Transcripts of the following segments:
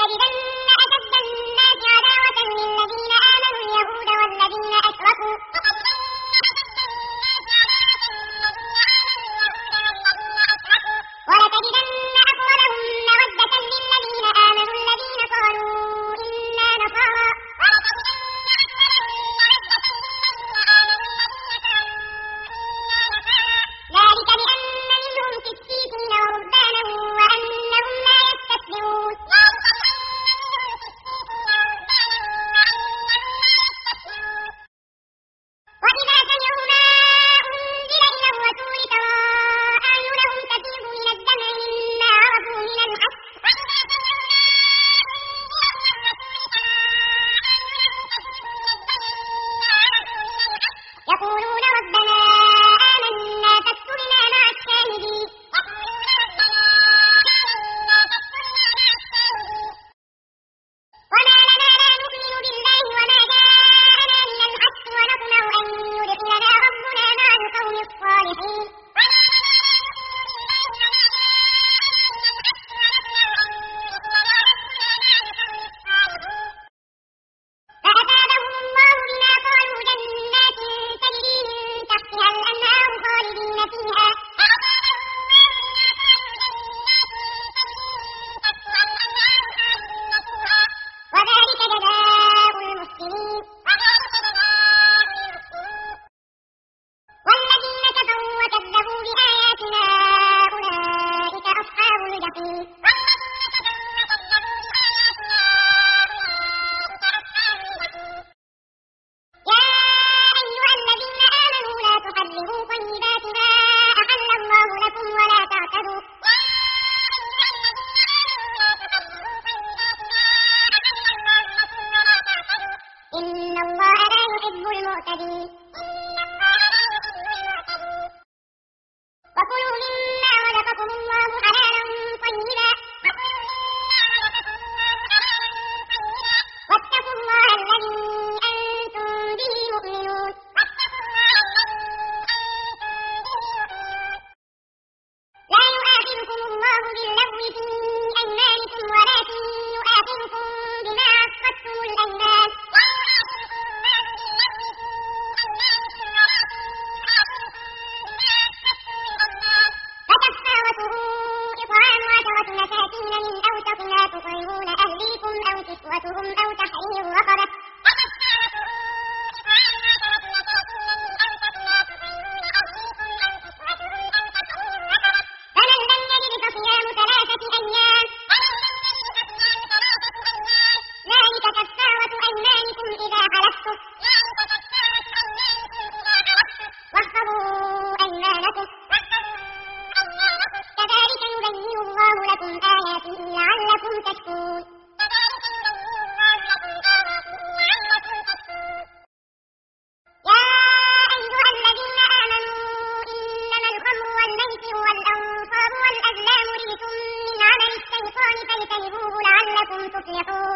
ولتجدن أشد الناس عداوة للذين آمنوا اليهود والذين أشركوا ولتجدن أقربهم مودة للذين آمنوا الذين قالوا إنا نصارى ذلك بأن منهم قسيسين ورهبانا وأنهم لا يستكبرون وإذا سمعوا ما أنزل إلى الرسول ترى أعينهم تفيض من الدمع مما عرفوا من الحق يقولون ربنا آمنا فاكتبنا مع الشاهدين وما لنا لا نؤمن بالله وما جاءنا من الحق ونطمع أن يدخلنا ربنا مع القوم الصالحين فأثابهم الله بما قالوا جنات تجري من تحتها الأنهار خالدين فيها وذلك جزاء المحسنين والذين كفروا وكذبوا بآياتنا أولئك أصحاب الجحيم يا أيها الذين آمنوا لا تحرموا طيبات ما أحل الله لكم ولا تعتدوا إن الله لا يحب المعتدين وكلوا مما رزقكم الله حلالا طيبا واتقوا الله الذي أنتم به مؤمنون لا يؤاخذكم الله باللغو في أيمانكم ولكن يؤاخذكم بما عقدتم الأيمان فكفارته إطعام 10 مساكين من أوسط ما تطعمون أهليكم أو كسوتهم أو تحرير رقبة فمن لم يجد فصيام 3 أيام ذلك كفارة أيمانكم إذا حلفتم واحفظوا أيمانكم كذلك يبين الله لكم آياته لعلكم تشكرون يا أيها الذين آمنوا إنما الخمر والميسر والأنصاب والأزلام رجس من عمل الشيطان فاجتنبوه لعلكم تفلحون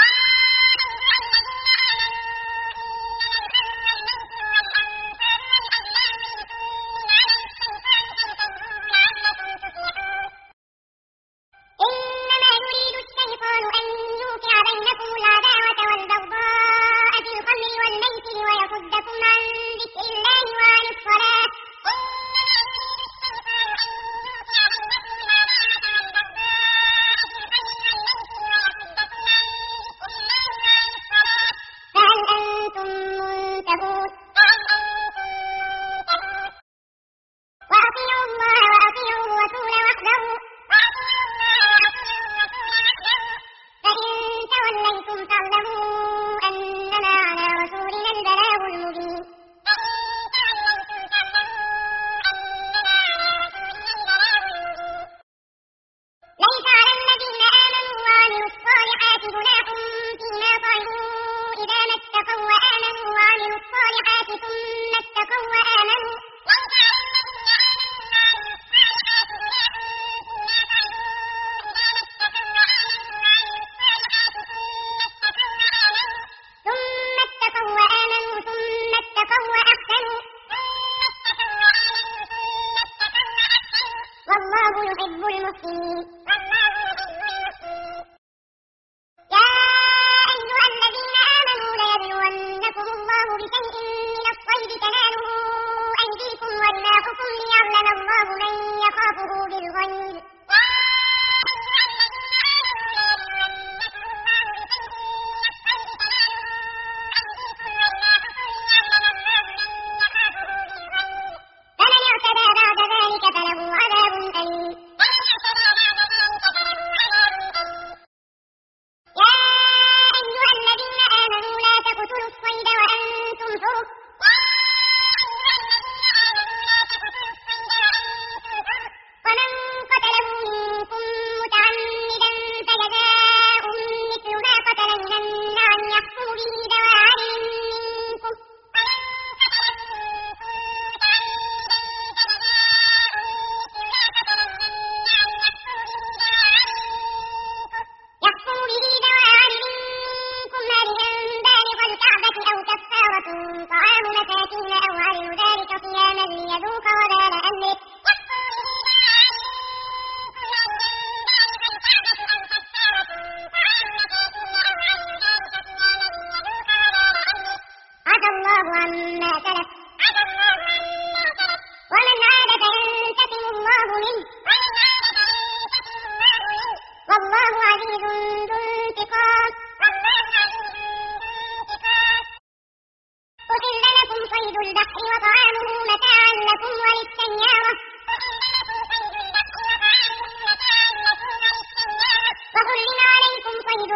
إنما يريد الشيطان أن يوقع بينكم العداوة والبغضاء في الخمر والميسر ويصدكم عن ذكر الله وعن الصلاة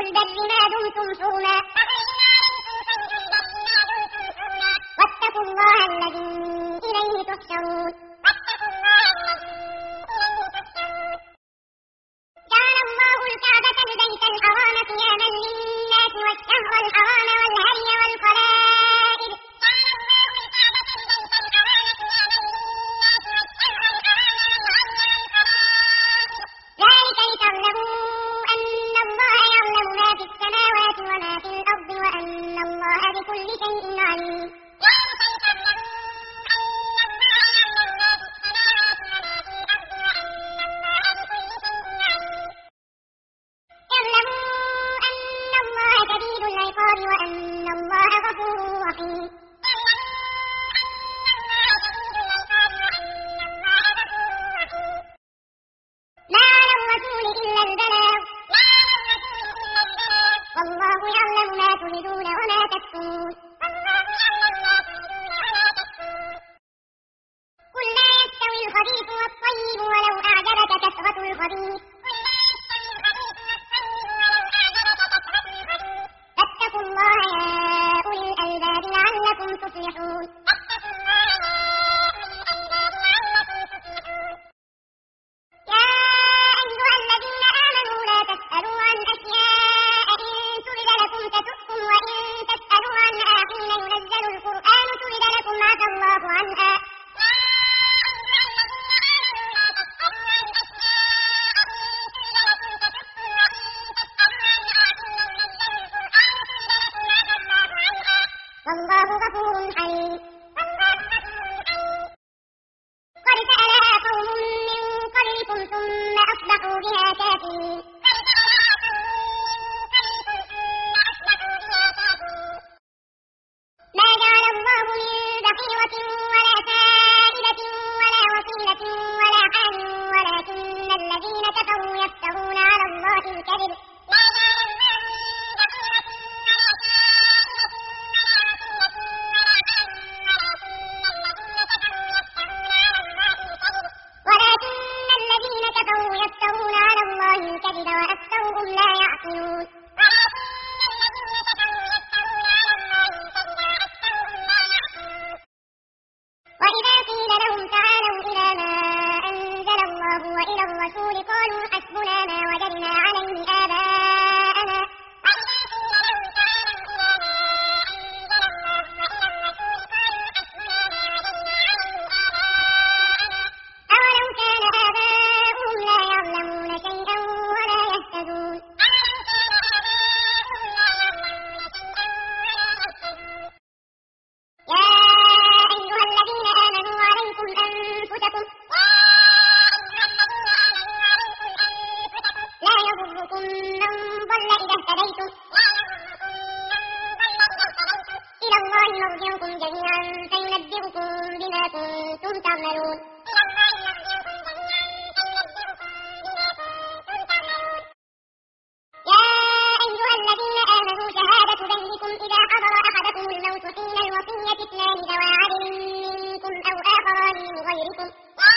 البر ما دمتم حرما واتقوا الله الذي إليه تحشرون جعل الله الكعبة البيت الحرام قياما للناس والشهر الحرام والهدي والقلائد ذلك لتعلموا أن الله يعلم ما في السماوات وما في الأرض وأن الله بكل شيء عليم اعلموا أن الله شديد العقاب وأن الله غفور رحيم ما على الرسول إلا البلاغ والله يعلم ما تبدون وما تكتمون قل لا يستوي الخبيث والطيب ولو أعجبك كثرة الخبيث فاتقوا الله يا أولي الألباب لعلكم تفلحون يا أيها الذين آمنوا لا تسألوا عن أشياء إن تبد لكم تسؤكم وإن تسألوا عنها حين ينزل القرآن تبد لكم عفى الله عنها والله غفور حليم قد سألها قوم من قبلكم ثم أصبحوا بها كافرين ما جعل الله من بحيرة ولا سائلة ولا وصيلة ولا حام ولكن الذين كفروا يفترون على الله الكذب وأكثرهم لا يعقلون وإذا قيل لهم تعالوا إلى ما أنزل الله وإلى الرسول قالوا حسبنا ما وجدنا عليه آباءنا أولو كان آباؤهم لا يعلمون شيئا ولا يهتدون يا أيها الذين آمنوا عليكم أنفسكم لا يضركم من ضل إذا اهتديتم إلى الله مرجعكم جميعا فينبئكم بما كنتم تعملون يا أيها الذين آمنوا شهادة بينكم إذا حضر أحدكم الموت حين الوصية اثنان ذوى عدل منكم أو آخران من غيركم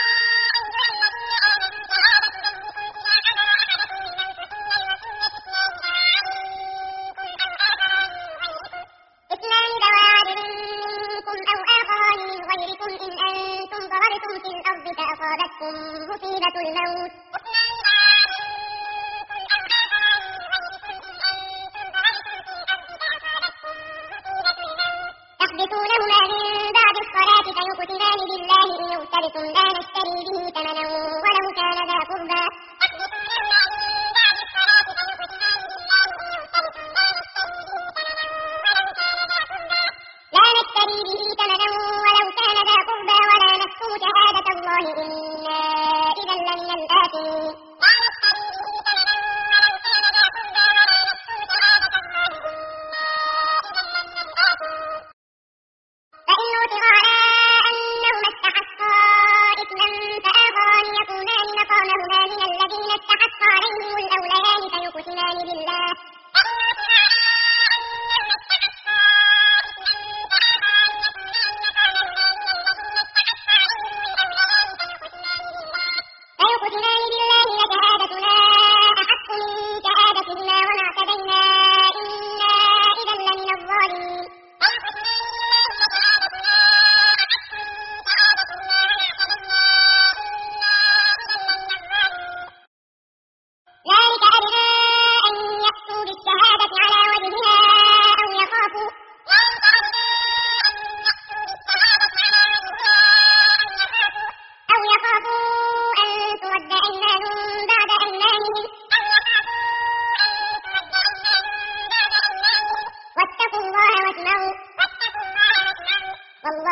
إن أنتم ضربتم في الأرض فأصابتكم مصيبة الموت تحبسونهما من بعد الصلاة فيقسمان بالله إن يرتبكم لا نشتري به ثمنا ولو كان ذا قربى ولا نكتم شهادة الله إنا إذا لمن الآثمين فإن عثر على أنهما استحقا إثما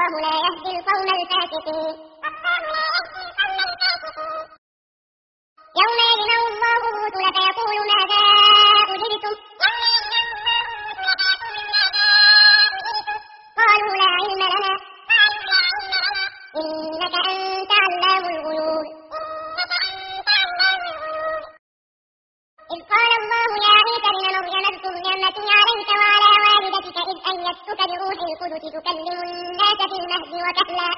والله لا يهدي القوم الفاسقين. يوم يجمع الله الرسل فيقول ماذا أجبتم قالوا لا علم لنا إنك أنت علام الغيوب. إذ قال الله يا عيسى ابن مريم اذكر نعمتي عليك وعلى والدتك إذ أيدتك بروح القدس تكلم الناس في المهد وكهلا.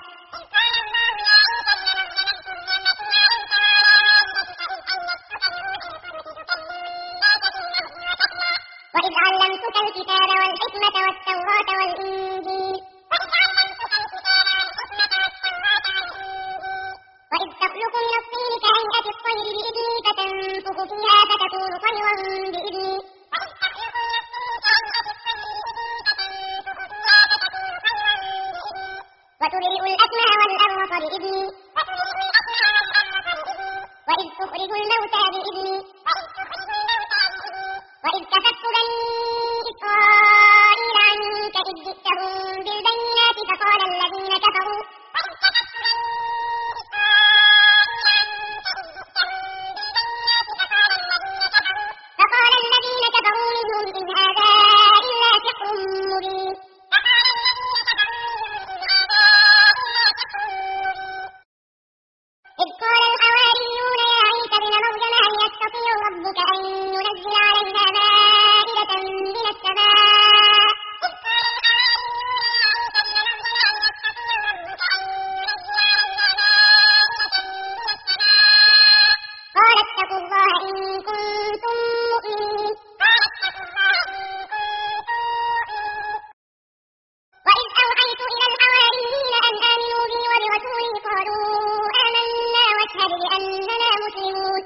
وإذ علمتك الكتاب والحكمة والتوراة والإنجيل وإذ تخلق من الطين كهيئة الطير بإذني فتنفخ فيها فتكون طيرا بإذني وتبرئ الأكمه والأبرص بإذني وإذ تخرج الموتى بإذني وإذ كففت بني إسرائيل عنك إذ جئتهم بالبينات فقال الذين كفروا منهم إن هذا إلا سحر مبين. إذ قال الحواريون يا عيسى ابن مريم هل يستطيع ربك أن ينزل علينا مائدة من السماء قال اتقوا الله إن كنتم مؤمنين. وإذ أوحيت إلى الحواريين أن آمنوا بي وبرسولي قالوا آمنا واشهد بأننا مسلمون.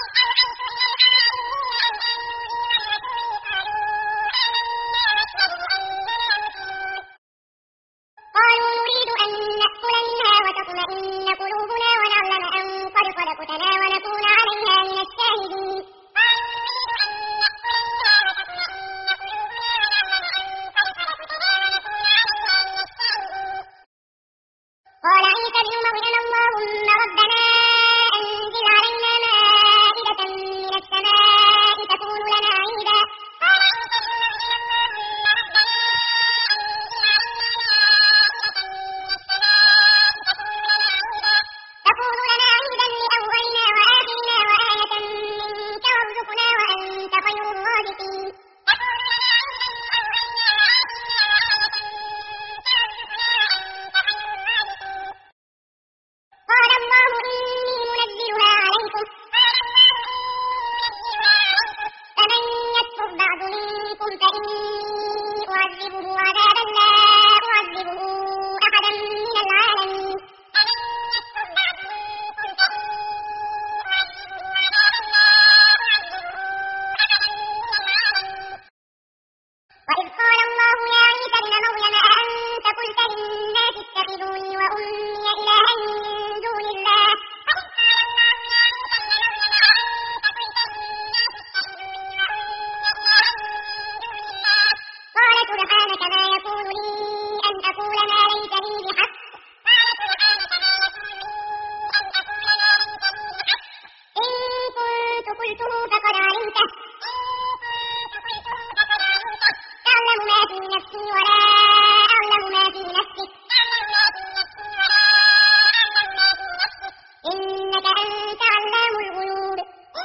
قالوا نريد أن نأكل منها وتطمئن قلوبنا ونعلم أن قد صدقتنا ونكون عليها من الشاهدين. قال عيسى ابن مريم اللهم ربنا أنزل علينا مائدة من السماء تكون لنا عيدا لأولنا وآخرنا وآية منك وارزقنا وأنت خير الرازقين. قال الله إني منزلها عليكم فمن يكفر بعد منكم فإني أعذبه عذابا لا أعذبه أحدا من العالمين. وإذ قال الله يا عيسى ابن مريم أأنت قلت للناس اتخذوني وأمي إلهين من دون الله قال سبحانك ما يكون لي أن أقول ما ليس لي بحق إن كنت قلته فقد علمته تعلم ما في نفسي ولا أعلم ما في نفسك إنك أنت علام الغيوب.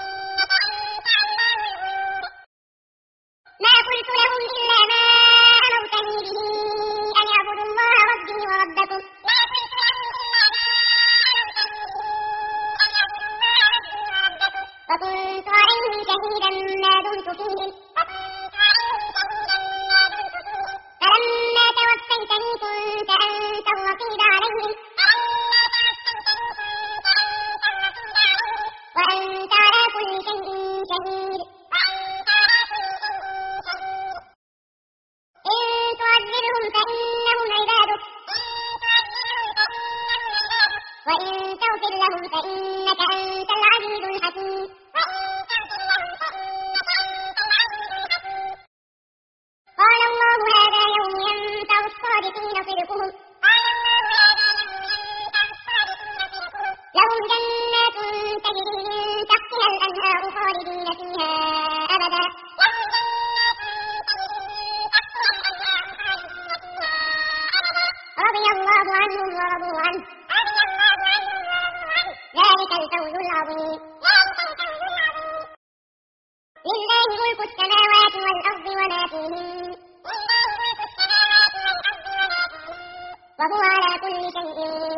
ما قلت لهم إلا ما أمرتني به أن اعبدوا الله ربي وربكم وكنت عليهم شهيدا ما دمت فيهم فلما توفيتني كنت أنت الرقيب عليهم وأنت على كل شيء شهيد. إن تعذبهم فإنهم عبادك وإن تغفر لهم فإنك أنت العزيز الحكيم. قال الله هذا يوم ينفع الصادقين صدقهم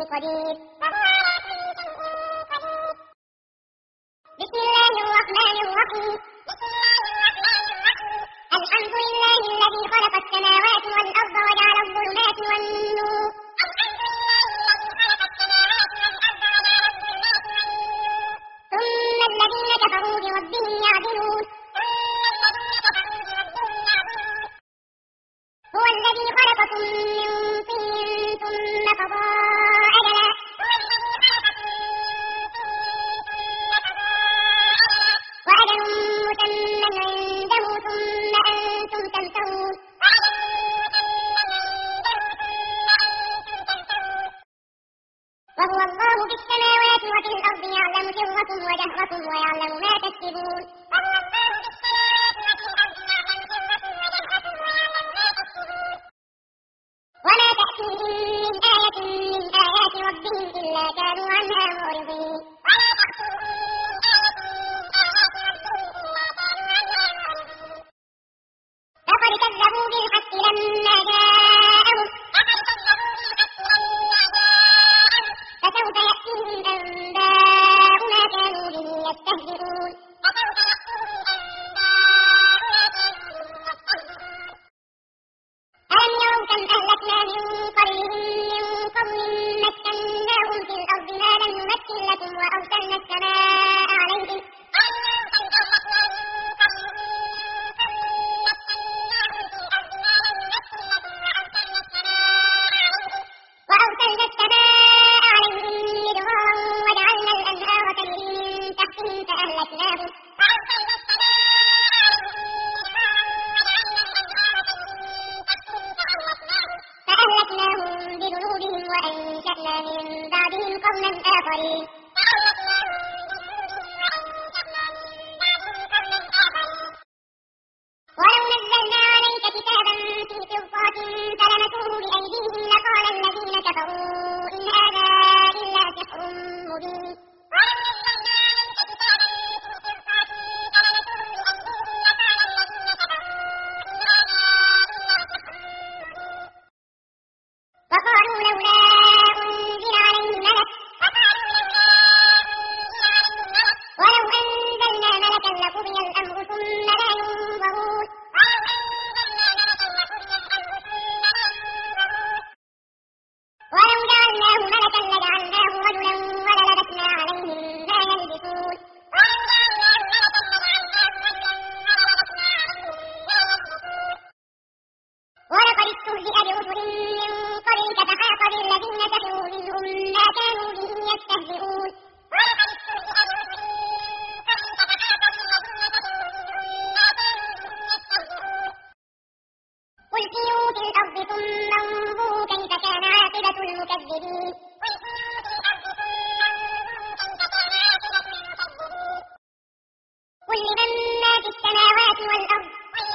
قدير وهو على كل شيء قدير. بسم الله الرحمن الرحيم. الحمد لله الذي خلق السماوات والأرض وجعل الظلمات والنور. ثم الذين كفروا بربهم يعدلون. هو الذي خلقكم من طين ثم قضى أجلا. وأجل مسمى عنده ثم أنتم تمترون. وهو الله في السماوات وفي الأرض يعلم سركم وجهركم ويعلم ما تكسبون. وما تأتيهم من آية من آيات ربهم إلا كانوا عنها معرضين. لقد كذبوا بالحق لما جاءهم. فسوف يأتيهم أنباء ما كانوا به يستهزئون. ألم يروا كم أهلكنا من قبلهم من قرن مكناهم في الأرض ما لم نمكن لكم وأرسلنا السماء عليهم. مدرارا وجعلنا الأنهار تجري من تحتهم فأهلكناهم. بذنوبهم وأنشأنا من بعدهم قرنا آخرين. ولو نزلنا عليك كتابا في قرطاس فلمسوه بأيديهم لقال الذين كفروا إن هذا إلا سحر مبين. وقالوا لولا أنزل عليه ملك ولو أنزلنا ملكا لقضي الأمر ثم لا ينظرون. ولو جعلناه ملكا لجعلناه رجلا وللبسنا عليهم ما يلبسون. ولقد استهزئ برسل من قبلك فحاق بالذين كفروا منهم ما كانوا به يستهزئون. قل سيروا في الأرض ثم انظروا كيف كان عاقبة المكذبين. قل لمن ما في السماوات والأرض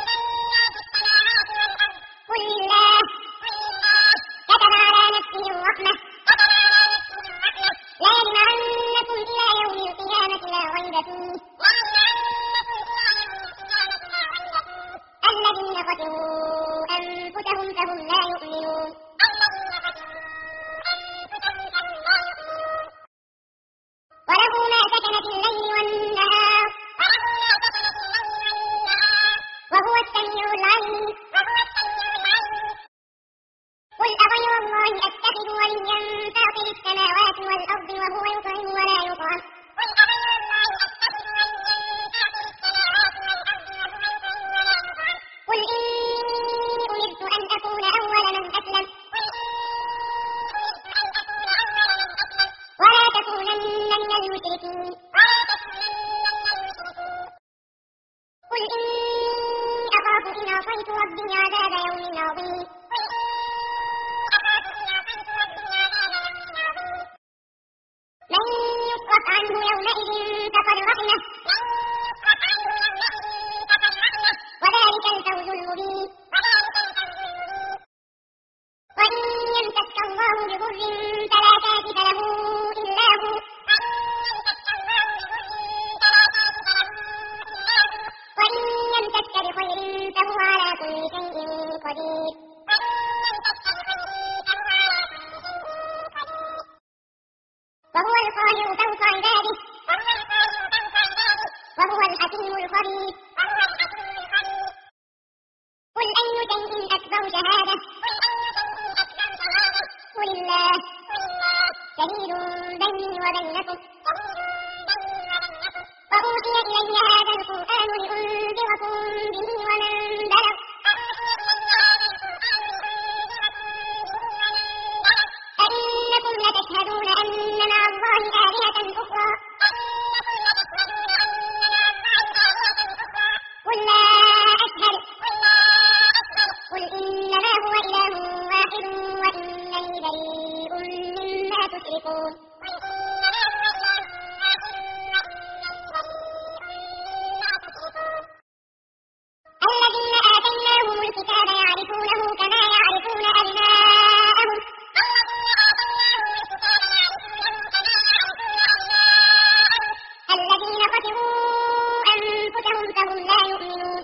قل لله كتب على نفسه الرحمة ليجمعنكم إلى يوم القيامة لا ريب فيه الذين خسروا أنفسهم فهم لا يؤمنون. وله ما سكن في الليل والنهار وهو السميع العليم. قل أغير الله أتخذ وليا فاطر السماوات والأرض وهو يطعم ولا يطعم. قل إني أمرت أن أكون أول من أسلم ولا تكونن من المشركين. قل إني أخاف إن عصيت ربي عذاب يوم عظيم. من يصرف عنه يومئذ فقد رحمه وذلك الفوز المبين. وإن يمسك الله بضر فلا كاشف له إلا هو وإن يمسك بخير فهو على كل شيء قدير. شهيد بيني وبينكم وأوحي إلي هذا القرآن لأنذركم به ومن بلغ أئنكم لتشهدون أن مع الله آلهة أخرى قل لا أشهد قل إنما هو إله واحد وإنني بريء مما تشركون الذين آتيناهم الكتاب يعرفونه كما يعرفون أبناءهم الذين خسروا أنفسهم فهم لا يؤمنون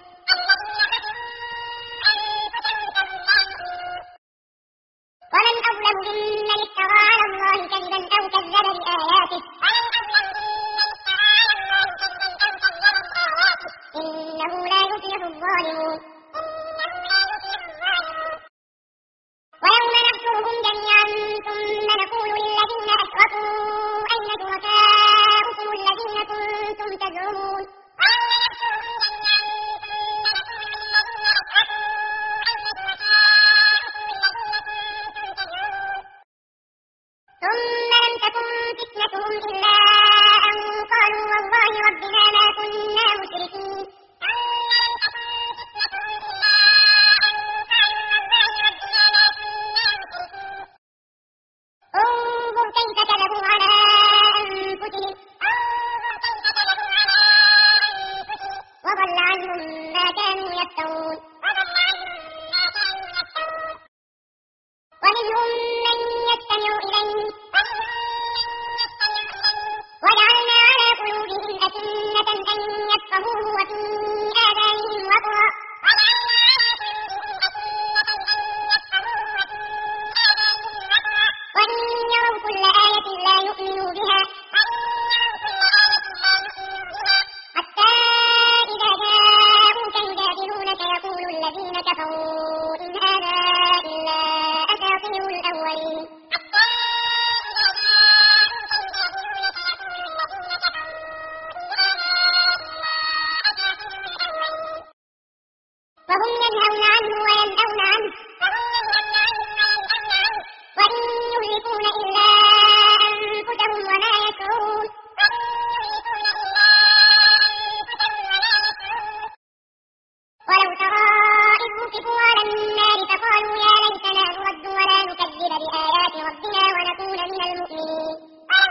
ومن أظلم ممن افترى على الله كذبا أو كذب بآياته إنه لا يفلح الظالمون ويوم نحشرهم جميعا ثم نقول للذين أشركوا أين شركاؤكم الذين كنتم تزعمون ثم لم تكن فتنتهم إلا أن قالوا والله ربنا ما كنا مشركين انظر كيف كذبوا على أنفسهم وضل عنهم ما كانوا يفترون ومنهم من يستمع إليه وجعلنا على قلوبهم أكنة أن يفقهوه وفي آذانهم وقرا وإن يروا كل آية لا يؤمنوا بها حتى إذا جاءوك يجادلونك يقول الذين كفروا إن هذا إلا أساطير الأولين وهم ينهون عنه وينأون عنه وإن يهلكون إلا أنفسهم وما يشعرون ولو ترى إذ وقفوا على النار فقالوا يا ليتنا نرد ولا نكذب بآيات ربنا ونكون من المؤمنين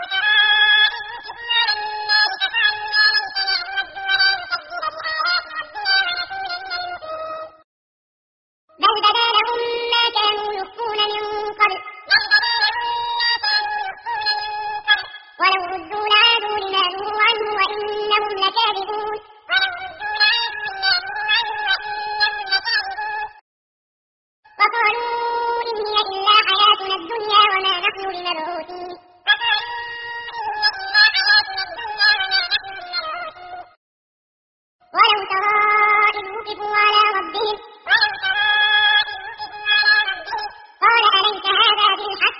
بل بدا لهم ما كانوا يخفون من قبل ولو ردوا لعادوا لما نهوا عنه وإنهم لكاذبون وقالوا إن هي إلا حياتنا الدنيا وما نحن بمبعوثين ولو ترى إذ وقفوا على ربهم قال أليس هذا بالحق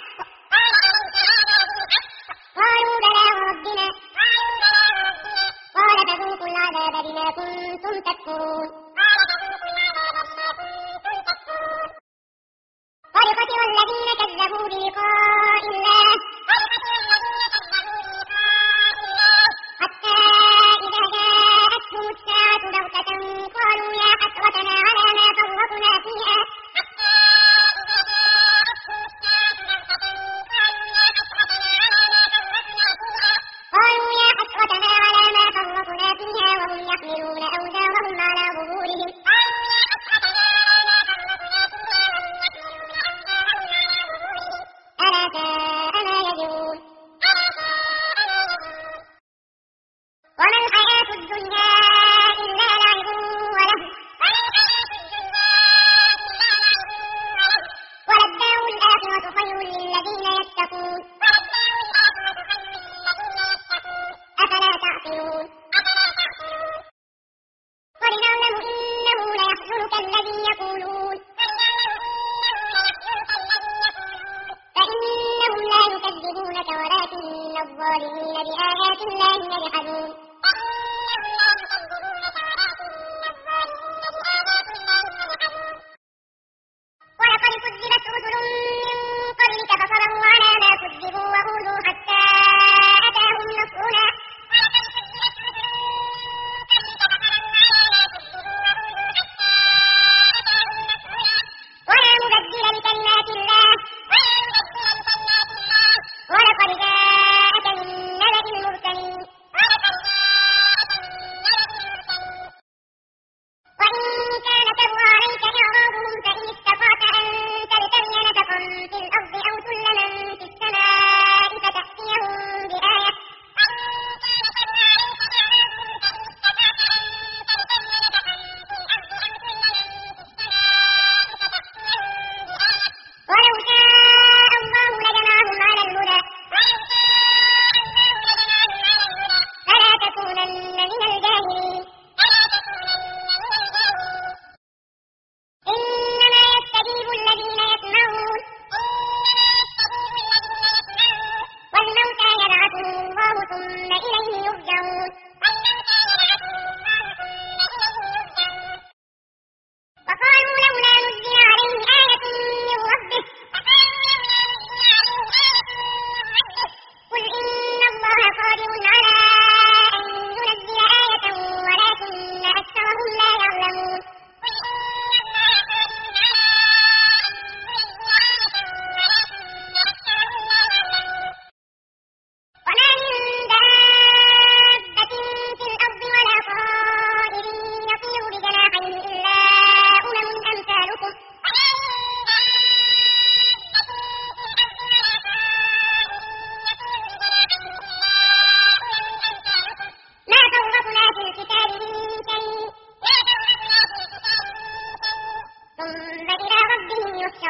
قالوا بلى وربنا قال فذوقوا العذاب بما كنتم تكفرون قد خسر الذين كذبوا بلقاء الله حتى إذا جاءتهم الساعة بغتة قالوا يا حسرتنا على ما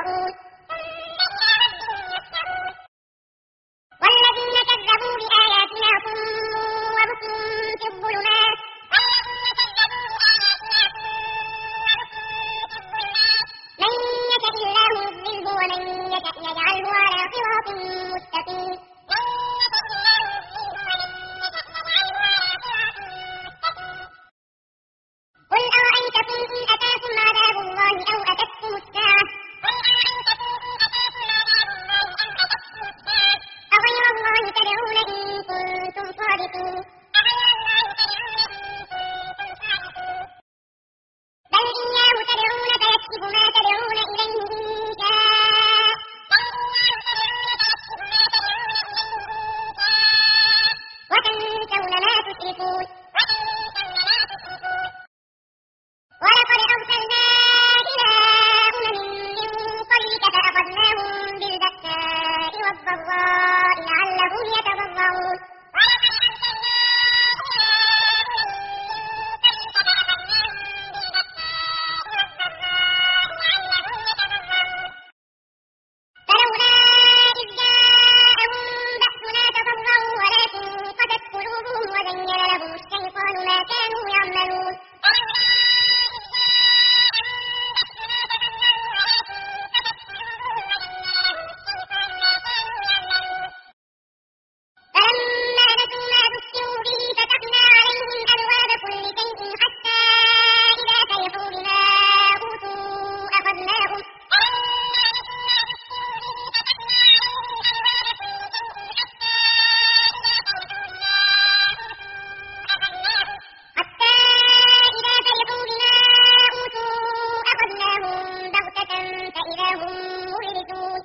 ينطقون والذين كذبوا بآياتنا صم وبكم في الظلمات من يشاء الله يضلله ومن يشاء يجعله على صراط مستقيم قل أرأيتكم إن أتاكم عذاب الله أو أتتكم الساعة أغير الله تدعون إن كنتم صادقين بل إياه تدعون فيكشف ما تدعون إليه إن شاء وتنسون ما تشركون ولقد أرسلنا إلى من قبلك فأخذناهم بالبأساء والضراء لعلهم يتضرعون فلولا إذ جاءهم بأسنا تضرعوا ولكن قست قلوبهم وزين لهم الشيطان ما كانوا يعملون فلما نسوا ما ذكروا به فتحنا عليهم أبواب كل شيء حتى إذا فرحوا بما أوتوا أخذناهم بغتة فإذا هم مبلسون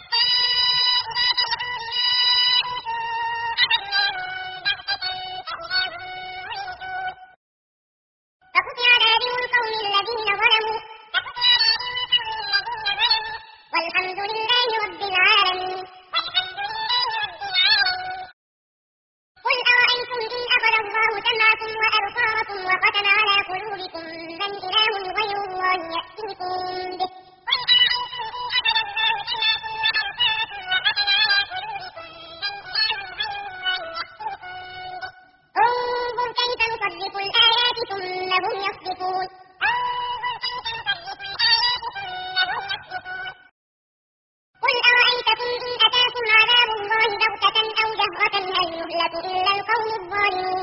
فقطع دابر القوم الذين ظلموا والحمد لله رب العالمين قل أرأيتم إن أخذ الله سمعكم وأبصاركم وختم على قلوبكم من إله غير الله يأتيكم به انظر كيف نصدق الآيات ثم هم يصدقون قل أرأيتكم إن أتاكم عذاب الله بغتة أو جهرة هل يهلك إلا القوم الظالمون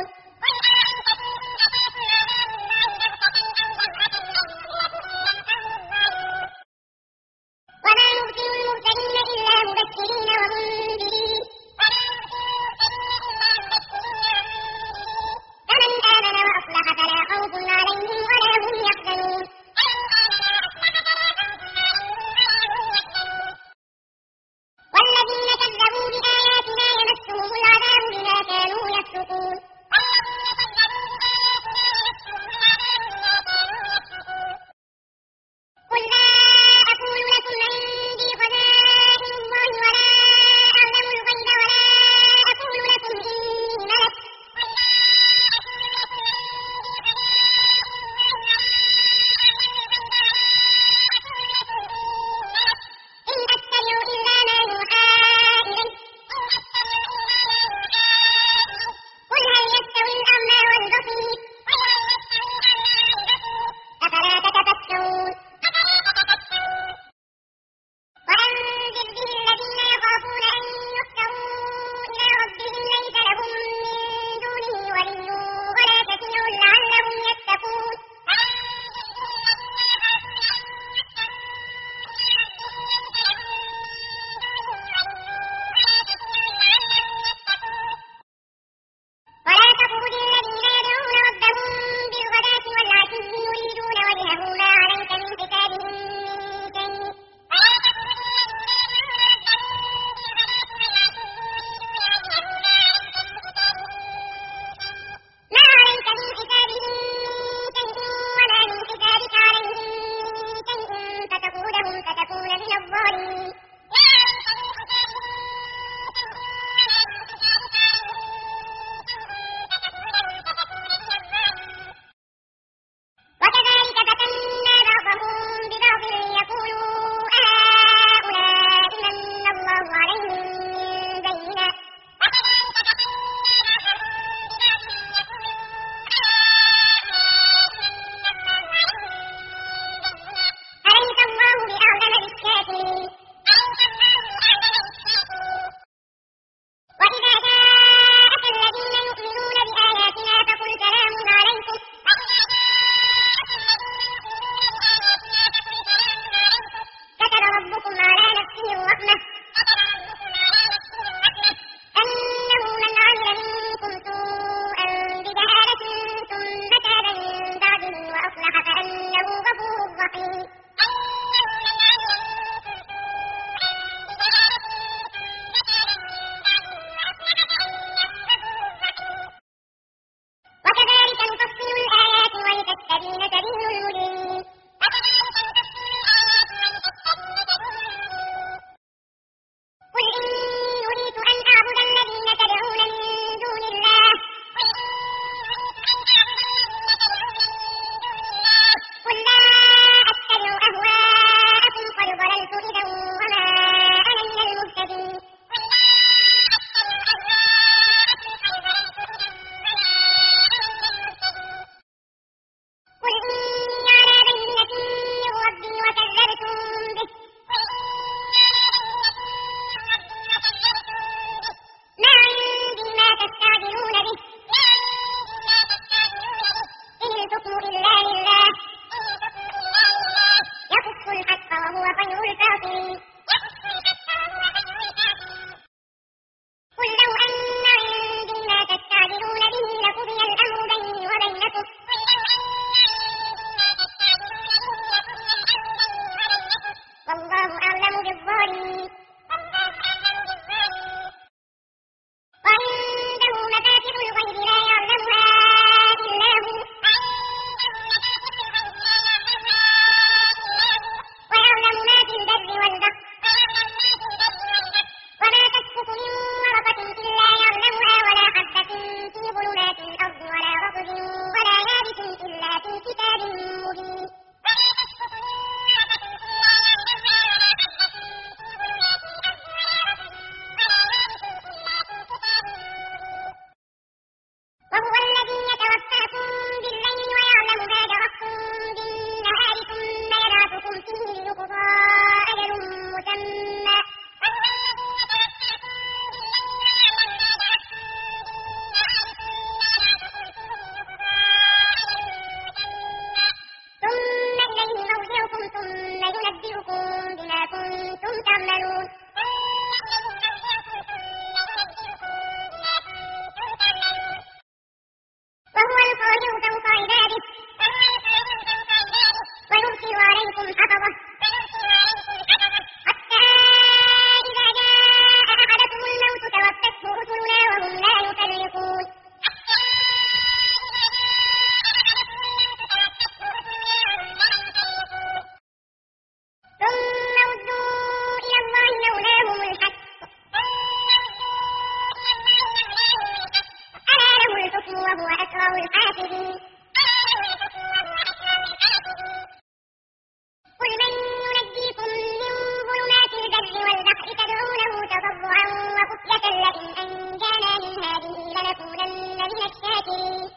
تعملون وهو القاهر فوق عباده ويرسل عليكم حفظه حتى إذا جاء أحدكم الموت توفته رسلنا وهم لا يفرقون ثم ردوا إلى الله مولاهم الحق ألا له الحكم وهو أسرع الحاسبين قل من ينجيكم من ظلمات البر والبحر تدعونه تضرعا وخفية لئن أنجانا من هذه لنكونن من الشاكرين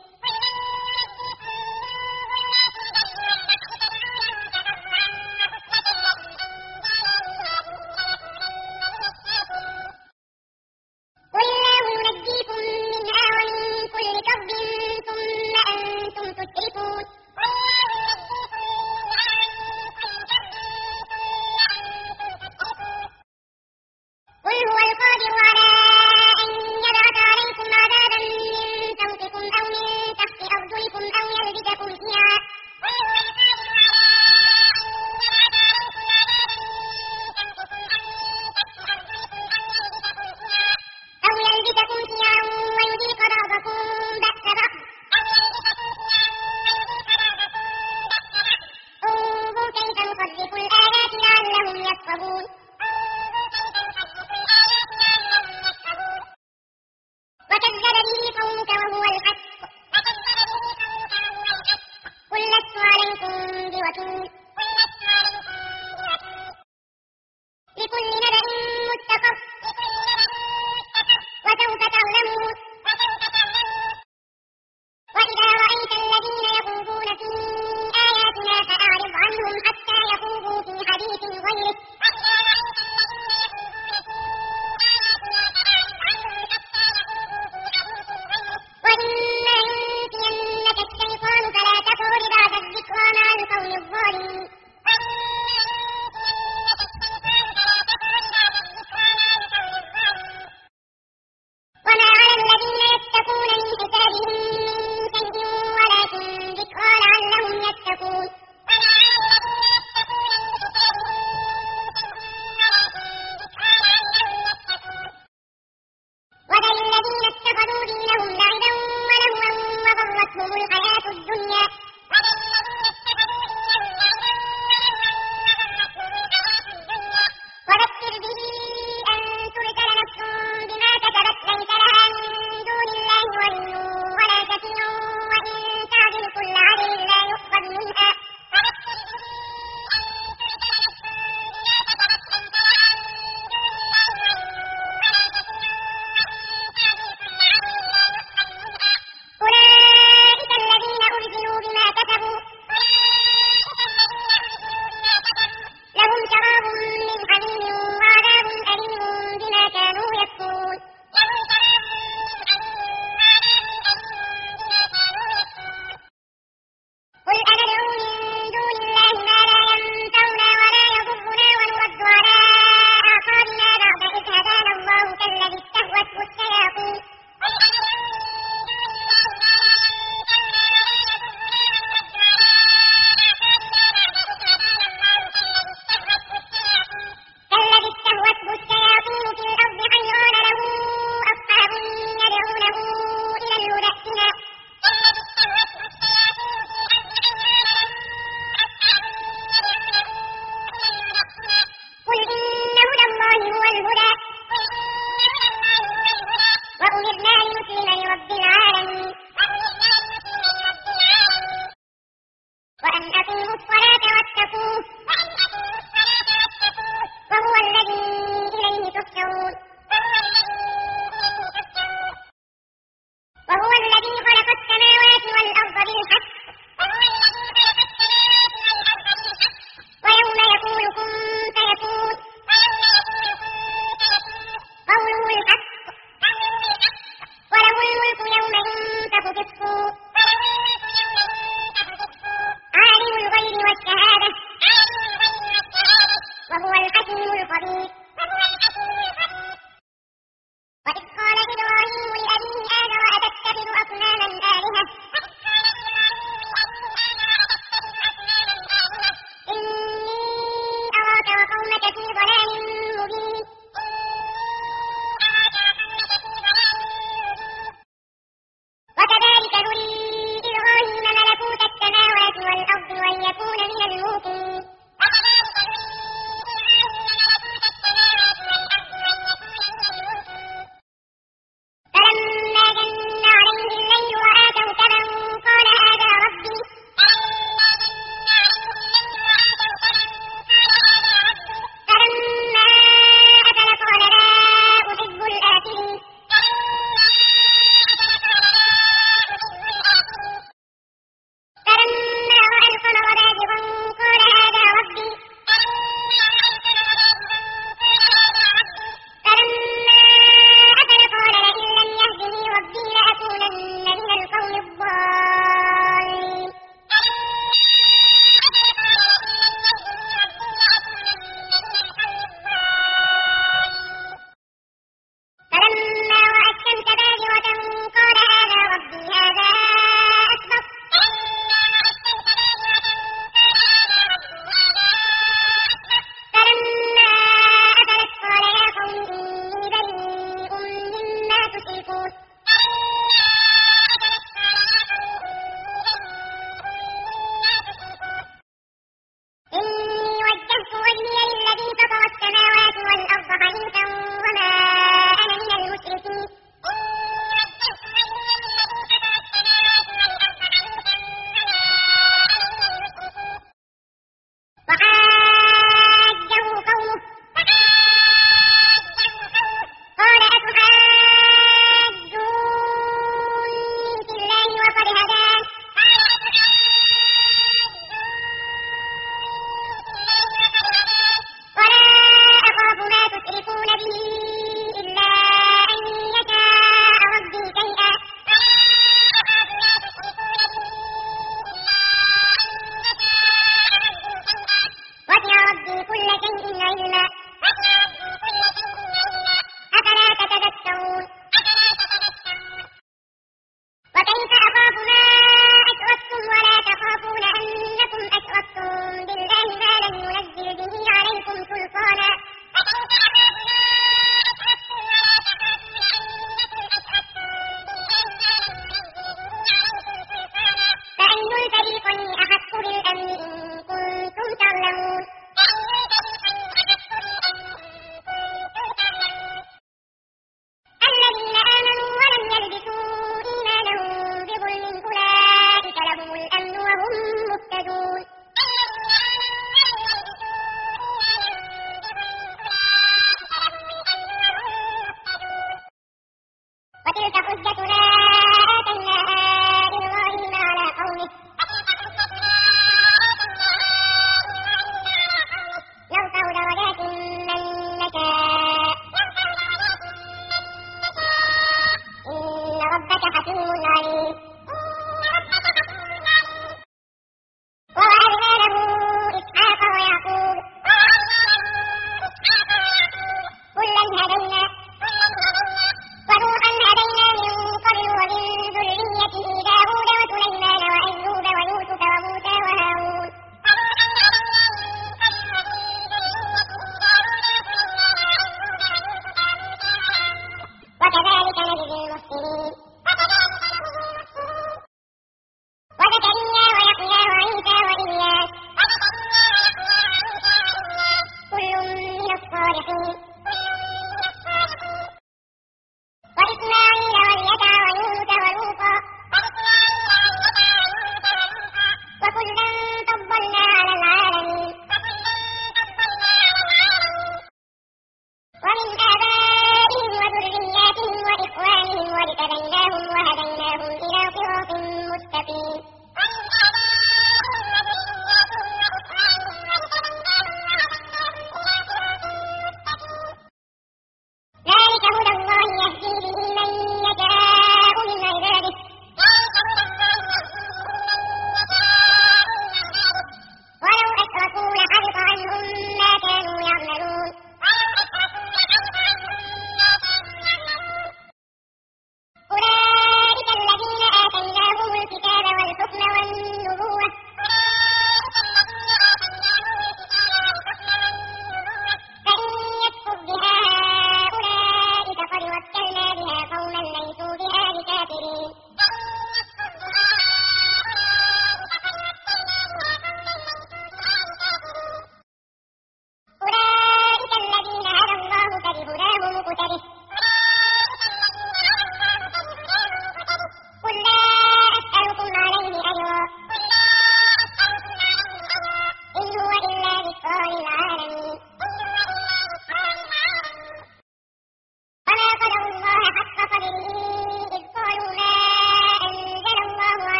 قل الله ينجيكم منها ومن كل كرب ثم أنتم تشركون قل هو القادر على أن يبعث عليكم عذابا من فوقكم أو من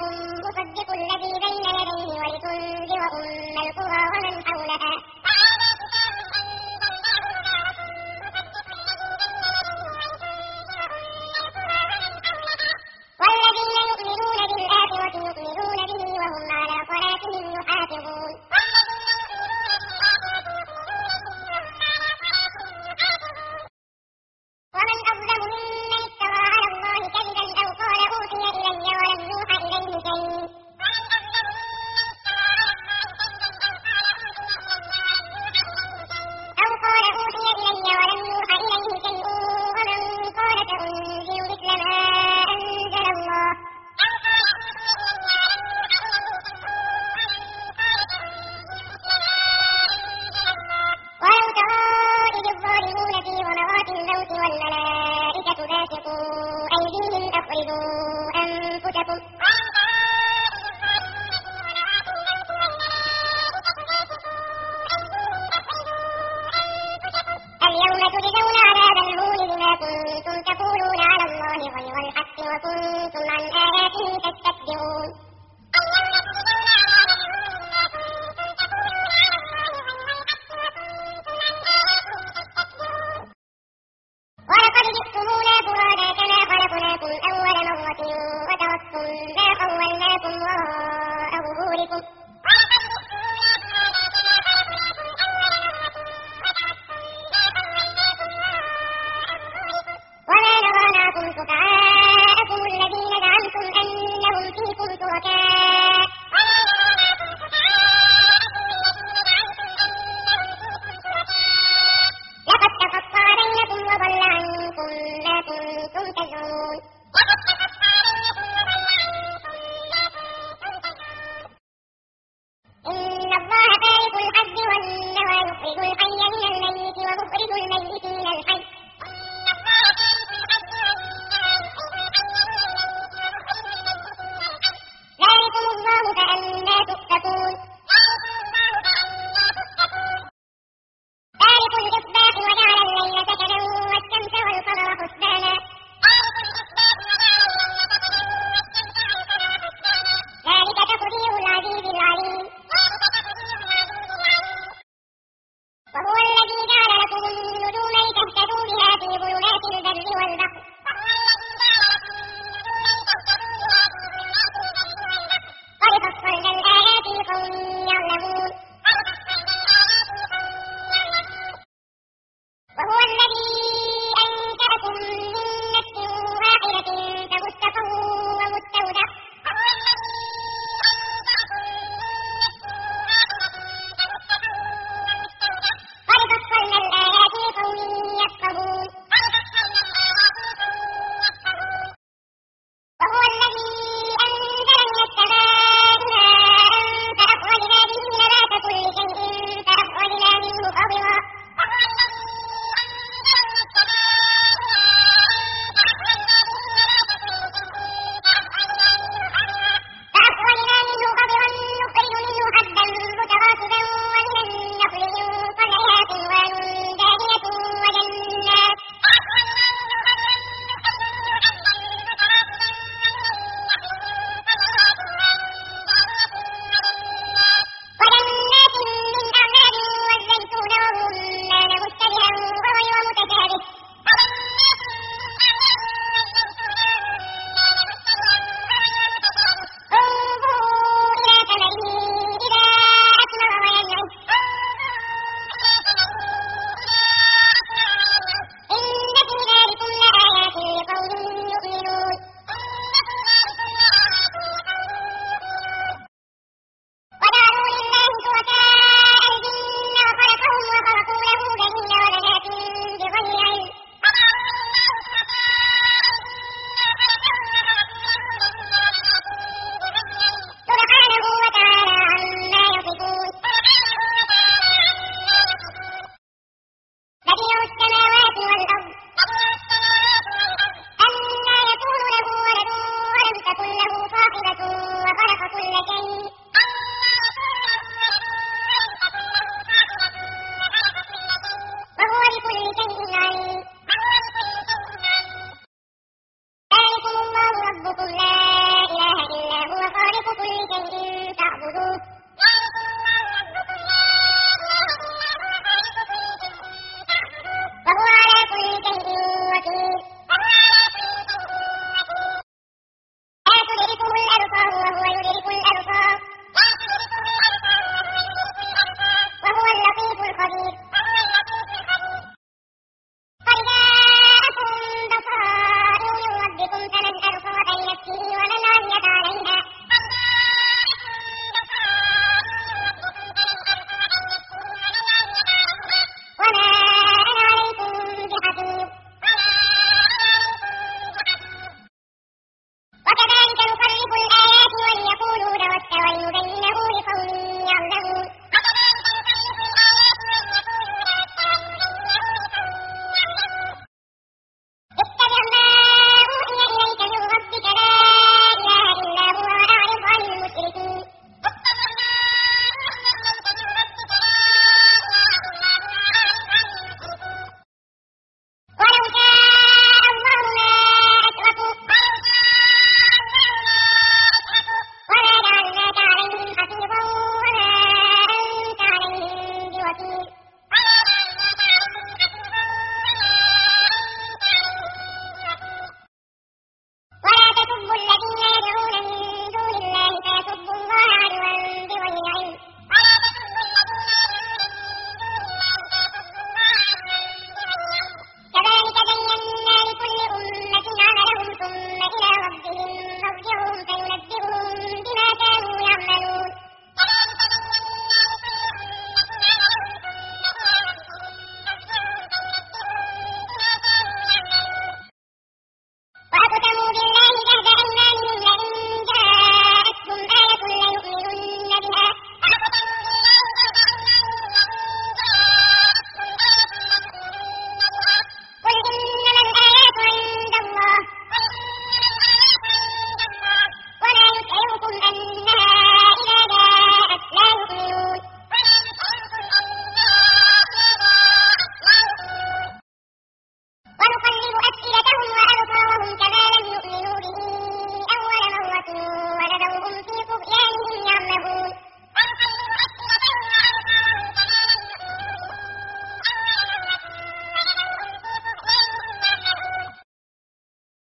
مصدق الذي بين يديه ولتنذر أم القرى ومن حولها والذين يؤمنون بالآخرة يؤمنون به وهم على صلاتهم يحافظون ومن أظلم ممن افترى على الله كذبا أو قال أوحي إلي ولم يوحى إليه شيء ومن قال سأنزل مثل ما أنزل الله ولو ترى إذ الظالمون في غمرات الموت والملائكة باسطوا أيديهم أخرجوا أنفسكم اليوم تجزون عذاب الهون بما كنتم تقولون على الله غير الحق وكنتم عن آياته تستكبرون ولقد جئتمونا فرادا كما خلقناكم أول مرة وتركتم ما خولناكم وراء ظهوركم وما نرى معكم شفعاءكم الذين زعمتم أنهم فيكم شركاء